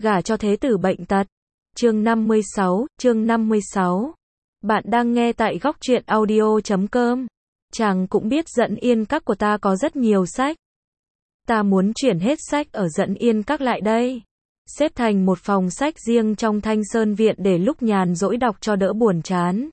gả cho thế tử bệnh tật. Chương 56. Bạn đang nghe tại góc truyện audio.com. Chàng cũng biết Dẫn Yên Các của ta có rất nhiều sách. Ta muốn chuyển hết sách ở Dẫn Yên Các lại đây. Xếp thành một phòng sách riêng trong Thanh Sơn Viện để lúc nhàn rỗi đọc cho đỡ buồn chán.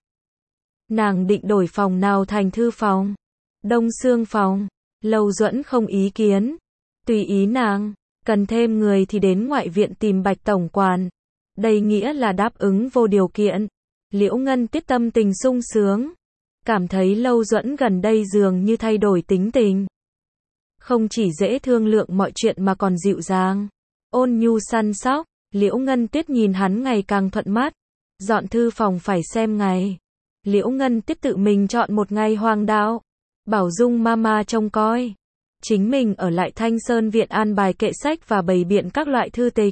Nàng định đổi phòng nào thành thư phòng, đông xương phòng. Lâu Duẫn không ý kiến. Tùy ý nàng, cần thêm người thì đến ngoại viện tìm Bạch tổng quản. Đây nghĩa là đáp ứng vô điều kiện. Liễu Ngân Tuyết tâm tình sung sướng. Cảm thấy Lâu Duẫn gần đây dường như thay đổi tính tình. Không chỉ dễ thương lượng mọi chuyện mà còn dịu dàng, ôn nhu săn sóc. Liễu Ngân Tuyết nhìn hắn ngày càng thuận mắt. Dọn thư phòng phải xem ngày. Liễu Ngân Tuyết tự mình chọn một ngày hoàng đạo. Bảo Dung mama trông coi. Chính mình ở lại Thanh Sơn Viện an bài kệ sách và bày biện các loại thư tịch.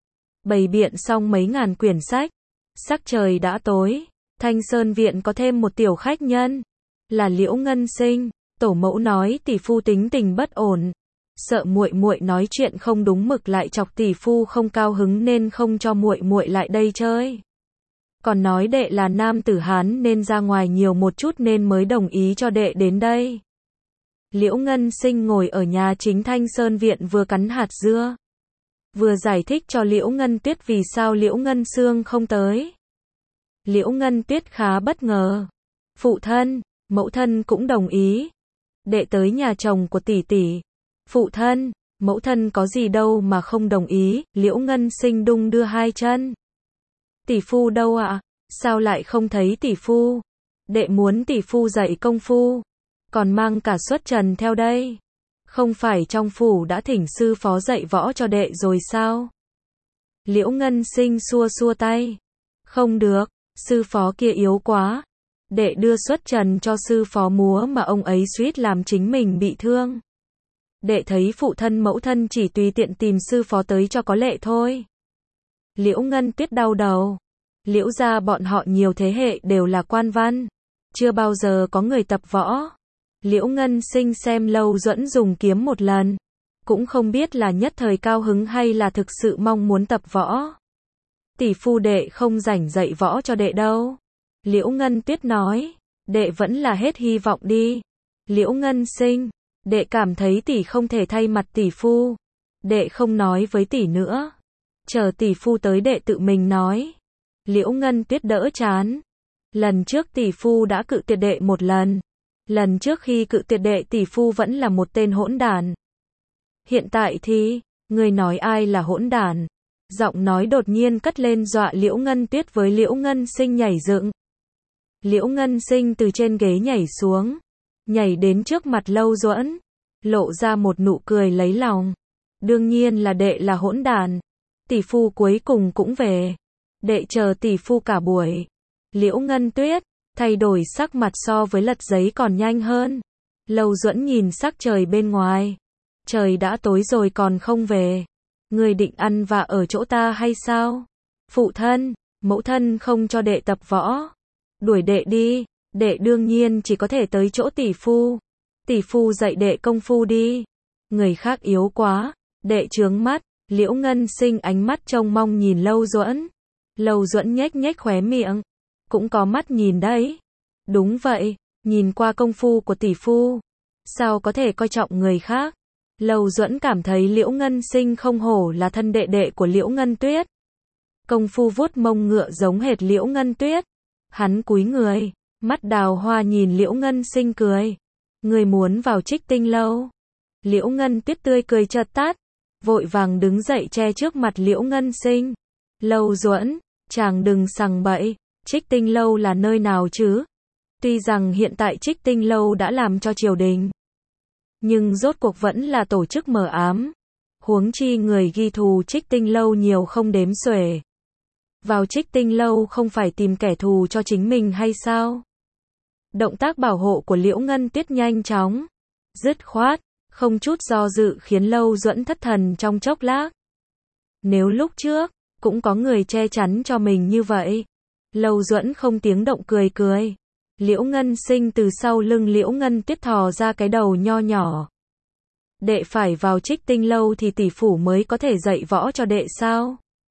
Bày biện xong mấy ngàn quyển sách. Sắc trời đã tối. Thanh Sơn Viện có thêm một tiểu khách nhân. Là Liễu Ngân Sinh. Tổ mẫu nói tỷ phu tính tình bất ổn. Sợ muội muội nói chuyện không đúng mực lại chọc tỷ phu không cao hứng nên không cho muội muội lại đây chơi. Còn nói đệ là nam tử Hán nên ra ngoài nhiều một chút nên mới đồng ý cho đệ đến đây. Liễu Ngân Sinh ngồi ở nhà chính Thanh Sơn Viện vừa cắn hạt dưa, vừa giải thích cho Liễu Ngân Tuyết vì sao Liễu Ngân Sương không tới. Liễu Ngân Tuyết khá bất ngờ. Phụ thân, mẫu thân cũng đồng ý. Đệ tới nhà chồng của tỷ tỷ. Phụ thân, mẫu thân có gì đâu mà không đồng ý. Liễu Ngân Sinh đung đưa hai chân. Tỷ phu đâu ạ? Sao lại không thấy tỷ phu? Đệ muốn tỷ phu dạy công phu. Còn mang cả Xuất Trần theo đây. Không phải trong phủ đã thỉnh sư phó dạy võ cho đệ rồi sao? Liễu Ngân Sinh xua xua tay. Không được, sư phó kia yếu quá. Đệ đưa Xuất Trần cho sư phó múa mà ông ấy suýt làm chính mình bị thương. Đệ thấy phụ thân mẫu thân chỉ tùy tiện tìm sư phó tới cho có lệ thôi. Liễu Ngân Tuyết đau đầu. Liễu gia bọn họ nhiều thế hệ đều là quan văn. Chưa bao giờ có người tập võ. Liễu Ngân Sinh xem Lâu Duẫn dùng kiếm một lần. Cũng không biết là nhất thời cao hứng hay là thực sự mong muốn tập võ. Tỷ phu đệ không rảnh dạy võ cho đệ đâu. Liễu Ngân Tuyết nói. Đệ vẫn là hết hy vọng đi. Liễu Ngân Sinh. Đệ cảm thấy tỷ không thể thay mặt tỷ phu. Đệ không nói với tỷ nữa. Chờ tỷ phu tới đệ tự mình nói. Liễu Ngân Tuyết đỡ chán. Lần trước tỷ phu đã cự tuyệt đệ một lần. Lần trước khi cự tuyệt đệ tỷ phu vẫn là một tên hỗn đản. Hiện tại thì, người nói ai là hỗn đản? Giọng nói đột nhiên cất lên dọa Liễu Ngân Tuyết với Liễu Ngân Sinh nhảy dựng. Liễu Ngân Sinh từ trên ghế nhảy xuống. Nhảy đến trước mặt Lâu Duẫn. Lộ ra một nụ cười lấy lòng. Đương nhiên là đệ là hỗn đản. Tỷ phu cuối cùng cũng về. Đệ chờ tỷ phu cả buổi. Liễu Ngân Tuyết thay đổi sắc mặt so với lật giấy còn nhanh hơn. Lâu Duẫn nhìn sắc trời bên ngoài. Trời đã tối rồi còn không về. Người định ăn vạ ở chỗ ta hay sao? Phụ thân, mẫu thân không cho đệ tập võ. Đuổi đệ đi. Đệ đương nhiên chỉ có thể tới chỗ tỷ phu. Tỷ phu dạy đệ công phu đi. Người khác yếu quá. Đệ trướng mắt. Liễu Ngân Sinh ánh mắt trông mong nhìn Lâu Duẫn. Lâu Duẫn nhếch nhếch khóe miệng. Cũng có mắt nhìn đấy. Đúng vậy, nhìn qua công phu của tỷ phu. Sao có thể coi trọng người khác? Lâu Duẫn cảm thấy Liễu Ngân Sinh không hổ là thân đệ đệ của Liễu Ngân Tuyết. Công phu vuốt mông ngựa giống hệt Liễu Ngân Tuyết. Hắn cúi người, mắt đào hoa nhìn Liễu Ngân Sinh cười. Người muốn vào Trích Tinh lâu? Liễu Ngân Tuyết tươi cười chợt tắt. Vội vàng đứng dậy che trước mặt Liễu Ngân Sinh. Lâu Duẫn, chàng đừng sằng bậy. Trích Tinh lâu là nơi nào chứ? Tuy rằng hiện tại Trích Tinh lâu đã làm cho triều đình, nhưng rốt cuộc vẫn là tổ chức mờ ám. Huống chi người ghi thù Trích Tinh lâu nhiều không đếm xuể. Vào Trích Tinh lâu không phải tìm kẻ thù cho chính mình hay sao? Động tác bảo hộ của Liễu Ngân Tuyết nhanh chóng, dứt khoát, không chút do dự khiến Lâu Duẫn thất thần trong chốc lát. Nếu lúc trước cũng có người che chắn cho mình như vậy. Lâu Duẫn không tiếng động cười cười. Liễu Ngân Sinh từ sau lưng Liễu Ngân Tuyết thò ra cái đầu nho nhỏ. Đệ phải vào Trích Tinh lâu thì tỷ phủ mới có thể dạy võ cho đệ sao?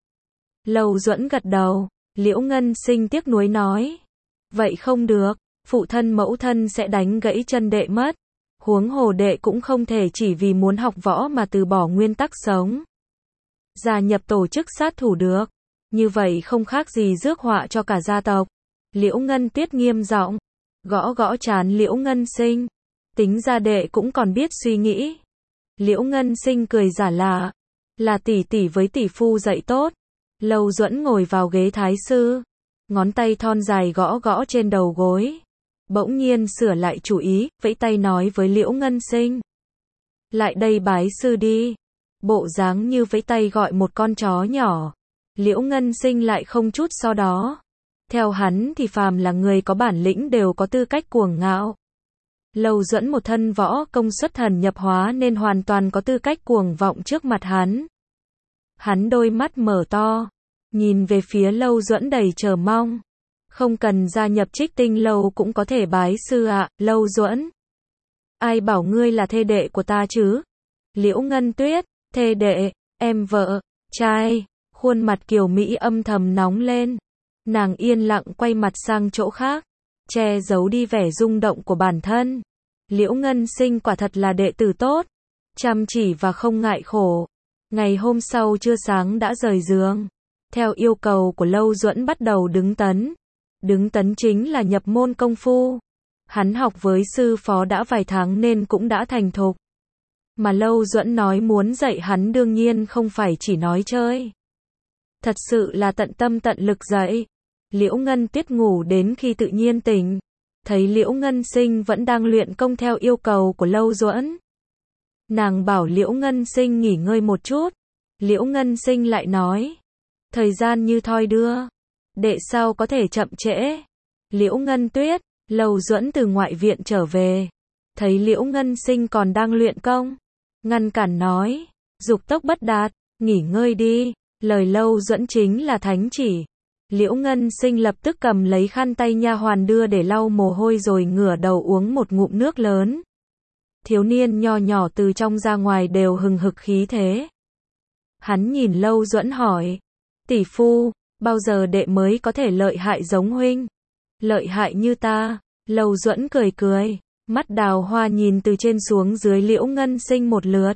Lâu Duẫn gật đầu, Liễu Ngân Sinh tiếc nuối nói. Vậy không được, phụ thân mẫu thân sẽ đánh gãy chân đệ mất. Huống hồ đệ cũng không thể chỉ vì muốn học võ mà từ bỏ nguyên tắc sống. Gia nhập tổ chức sát thủ được. Như vậy không khác gì rước họa cho cả gia tộc. Liễu Ngân Tuyết nghiêm giọng, gõ gõ trán Liễu Ngân Sinh. Tính ra đệ cũng còn biết suy nghĩ. Liễu Ngân Sinh cười giả lạ, là tỷ tỷ với tỷ phu dạy tốt. Lâu Duẫn ngồi vào ghế thái sư, ngón tay thon dài gõ gõ trên đầu gối. Bỗng nhiên sửa lại chủ ý, vẫy tay nói với Liễu Ngân Sinh. Lại đây bái sư đi. Bộ dáng như vẫy tay gọi một con chó nhỏ. Liễu Ngân Sinh lại không chút so đó. Theo hắn thì phàm là người có bản lĩnh đều có tư cách cuồng ngạo. Lâu Duẫn một thân võ công xuất thần nhập hóa nên hoàn toàn có tư cách cuồng vọng trước mặt hắn. Hắn đôi mắt mở to, nhìn về phía Lâu Duẫn đầy chờ mong. Không cần gia nhập Trích Tinh Lâu cũng có thể bái sư ạ, Lâu Duẫn. Ai bảo ngươi là thê đệ của ta chứ? Liễu Ngân Tuyết, thê đệ, em vợ, trai, khuôn mặt kiều Mỹ âm thầm nóng lên. Nàng yên lặng quay mặt sang chỗ khác, che giấu đi vẻ rung động của bản thân. Liễu Ngân Sinh quả thật là đệ tử tốt, chăm chỉ và không ngại khổ. Ngày hôm sau trưa sáng đã rời giường. Theo yêu cầu của Lâu Duẫn bắt đầu đứng tấn. Đứng tấn chính là nhập môn công phu. Hắn học với sư phó đã vài tháng nên cũng đã thành thục. Mà Lâu Duẫn nói muốn dạy hắn đương nhiên không phải chỉ nói chơi. Thật sự là tận tâm tận lực dạy. Liễu Ngân Tuyết ngủ đến khi tự nhiên tỉnh. Thấy Liễu Ngân Sinh vẫn đang luyện công theo yêu cầu của Lâu Duẫn. Nàng bảo Liễu Ngân Sinh nghỉ ngơi một chút. Liễu Ngân Sinh lại nói. Thời gian như thoi đưa. Đệ sao có thể chậm trễ. Liễu Ngân Tuyết, Lâu Duẫn từ ngoại viện trở về. Thấy Liễu Ngân Sinh còn đang luyện công. Ngăn cản nói. Dục tốc bất đạt, nghỉ ngơi đi. Lời Lâu Duẫn chính là thánh chỉ. Liễu Ngân Sinh lập tức cầm lấy khăn tay nha hoàn đưa để lau mồ hôi rồi ngửa đầu uống một ngụm nước lớn. Thiếu niên nho nhỏ từ trong ra ngoài đều hừng hực khí thế. Hắn nhìn Lâu Duẫn hỏi. Tỷ phu, bao giờ đệ mới có thể lợi hại giống huynh? Lợi hại như ta. Lâu Duẫn cười cười, mắt đào hoa nhìn từ trên xuống dưới Liễu Ngân Sinh một lượt.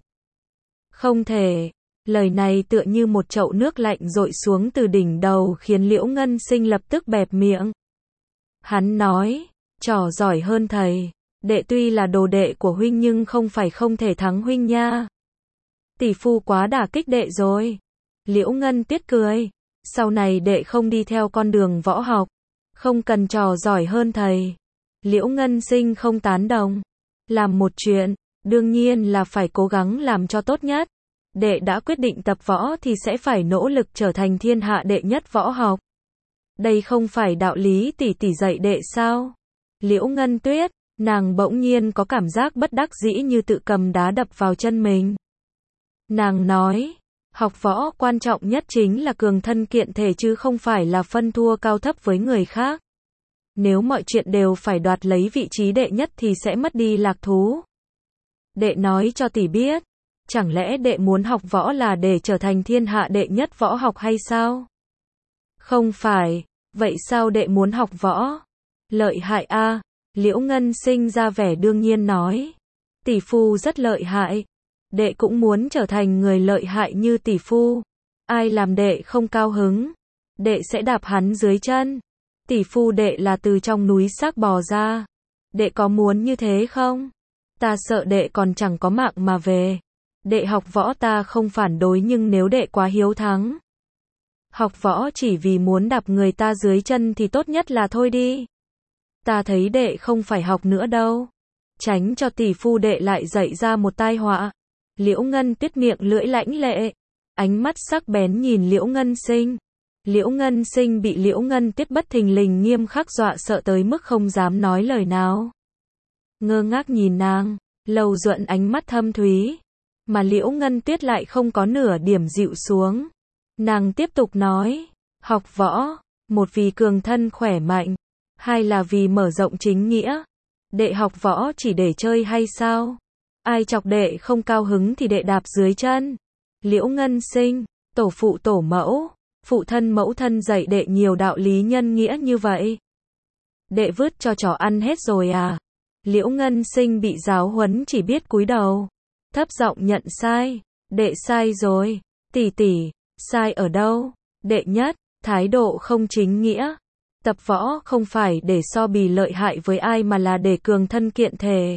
Không thể. Lời này tựa như một chậu nước lạnh dội xuống từ đỉnh đầu khiến Liễu Ngân Sinh lập tức bẹp miệng. Hắn nói, trò giỏi hơn thầy. Đệ tuy là đồ đệ của huynh nhưng không phải không thể thắng huynh nha. Tỷ phu quá đả kích đệ rồi. Liễu Ngân Tuyết cười. Sau này đệ không đi theo con đường võ học. Không cần trò giỏi hơn thầy. Liễu Ngân Sinh không tán đồng. Làm một chuyện, đương nhiên là phải cố gắng làm cho tốt nhất. Đệ đã quyết định tập võ thì sẽ phải nỗ lực trở thành thiên hạ đệ nhất võ học. Đây không phải đạo lý tỷ tỷ dạy đệ sao? Liễu Ngân Tuyết, nàng bỗng nhiên có cảm giác bất đắc dĩ như tự cầm đá đập vào chân mình. Nàng nói, học võ quan trọng nhất chính là cường thân kiện thể chứ không phải là phân thua cao thấp với người khác. Nếu mọi chuyện đều phải đoạt lấy vị trí đệ nhất thì sẽ mất đi lạc thú. Đệ nói cho tỷ biết. Chẳng lẽ đệ muốn học võ là để trở thành thiên hạ đệ nhất võ học hay sao? Không phải. Vậy sao đệ muốn học võ? Lợi hại a. Liễu Ngân Sinh ra vẻ đương nhiên nói. Tỷ phu rất lợi hại. Đệ cũng muốn trở thành người lợi hại như tỷ phu. Ai làm đệ không cao hứng? Đệ sẽ đạp hắn dưới chân. Tỷ phu đệ là từ trong núi xác bò ra. Đệ có muốn như thế không? Ta sợ đệ còn chẳng có mạng mà về. Đệ học võ ta không phản đối nhưng nếu đệ quá hiếu thắng. Học võ chỉ vì muốn đạp người ta dưới chân thì tốt nhất là thôi đi. Ta thấy đệ không phải học nữa đâu. Tránh cho tỷ phu đệ lại dạy ra một tai họa. Liễu Ngân Tuyết miệng lưỡi lãnh lệ. Ánh mắt sắc bén nhìn Liễu Ngân Sinh. Liễu Ngân Sinh bị Liễu Ngân Tuyết bất thình lình nghiêm khắc dọa sợ tới mức không dám nói lời nào. Ngơ ngác nhìn nàng, Lâu Duẫn ánh mắt thâm thúy. Mà Liễu Ngân Tuyết lại không có nửa điểm dịu xuống. Nàng tiếp tục nói, học võ, một vì cường thân khỏe mạnh, hai là vì mở rộng chính nghĩa. Đệ học võ chỉ để chơi hay sao? Ai chọc đệ không cao hứng thì đệ đạp dưới chân. Liễu Ngân Sinh, tổ phụ tổ mẫu, Phụ thân mẫu thân dạy đệ nhiều đạo lý nhân nghĩa như vậy. Đệ vứt cho chó ăn hết rồi à? Liễu Ngân Sinh bị giáo huấn chỉ biết cúi đầu, thấp giọng nhận sai. Đệ sai rồi. Tỷ tỷ, sai ở đâu? Đệ nhất, thái độ không chính nghĩa. Tập võ không phải để so bì lợi hại với ai mà là để cường thân kiện thể.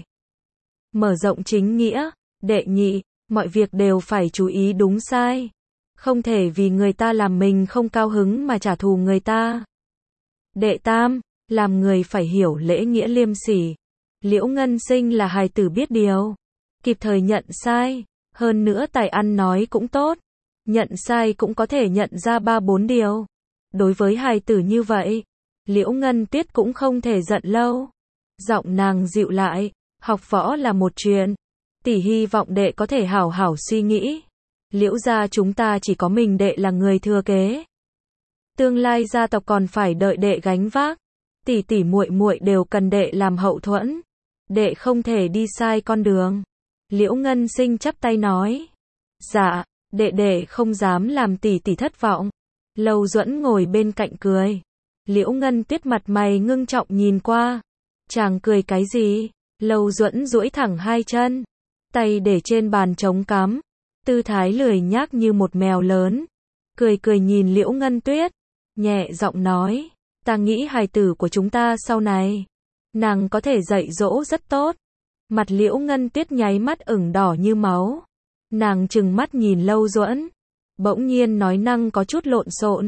Mở rộng chính nghĩa. Đệ nhị, mọi việc đều phải chú ý đúng sai. Không thể vì người ta làm mình không cao hứng mà trả thù người ta. Đệ tam, làm người phải hiểu lễ nghĩa liêm sỉ. Liễu Ngân Sinh là hài tử biết điều, kịp thời nhận sai, hơn nữa tài ăn nói cũng tốt. Nhận sai cũng có thể nhận ra 3-4 điều. Đối với hài tử như vậy, Liễu Ngân Tuyết cũng không thể giận lâu. Giọng nàng dịu lại, học võ là một chuyện. Tỷ hy vọng đệ có thể hảo hảo suy nghĩ. Liễu gia chúng ta chỉ có mình đệ là người thừa kế. Tương lai gia tộc còn phải đợi đệ gánh vác. Tỷ tỷ muội muội đều cần đệ làm hậu thuẫn. Đệ không thể đi sai con đường. Liễu Ngân Sinh chắp tay nói. Dạ, đệ không dám làm tỷ tỷ thất vọng. Lâu Duẫn ngồi bên cạnh cười. Liễu Ngân Tuyết mặt mày ngưng trọng nhìn qua. Chàng cười cái gì? Lâu Duẫn duỗi thẳng hai chân, tay để trên bàn trống cắm, tư thái lười nhác như một mèo lớn. Cười nhìn Liễu Ngân Tuyết, nhẹ giọng nói, ta nghĩ hài tử của chúng ta sau này, nàng có thể dạy dỗ rất tốt. Mặt Liễu Ngân Tuyết nháy mắt ửng đỏ như máu. Nàng trừng mắt nhìn Lâu Duẫn, bỗng nhiên nói năng có chút lộn xộn.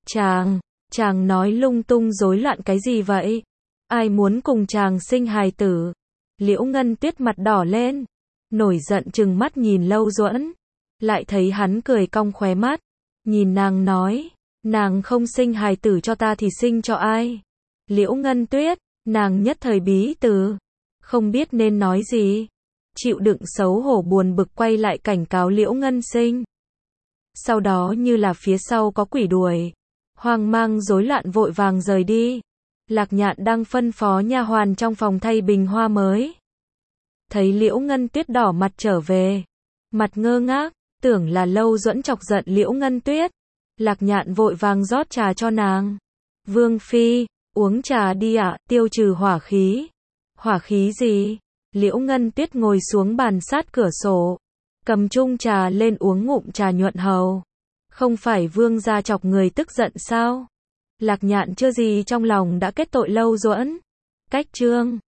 Chàng nói lung tung rối loạn cái gì vậy? Ai muốn cùng chàng sinh hài tử? Liễu Ngân Tuyết mặt đỏ lên, nổi giận trừng mắt nhìn Lâu Duẫn, lại thấy hắn cười cong khóe mắt, nhìn nàng nói, nàng không sinh hài tử cho ta thì sinh cho ai? Liễu Ngân Tuyết, nàng nhất thời bí từ, không biết nên nói gì, chịu đựng xấu hổ buồn bực quay lại cảnh cáo Liễu Ngân Sinh. Sau đó như là phía sau có quỷ đuổi, hoang mang rối loạn vội vàng rời đi. Lạc Nhạn đang phân phó nha hoàn trong phòng thay bình hoa mới. Thấy Liễu Ngân Tuyết đỏ mặt trở về, mặt ngơ ngác, tưởng là Lâu Duẫn chọc giận Liễu Ngân Tuyết. Lạc Nhạn vội vàng rót trà cho nàng. Vương phi, uống trà đi ạ, tiêu trừ hỏa khí. Hỏa khí gì? Liễu Ngân Tuyết ngồi xuống bàn sát cửa sổ, cầm chung trà lên uống ngụm trà nhuận hầu. Không phải vương gia chọc người tức giận sao? Lạc Nhạn chưa gì trong lòng đã kết tội Lâu Duẫn. Cách chương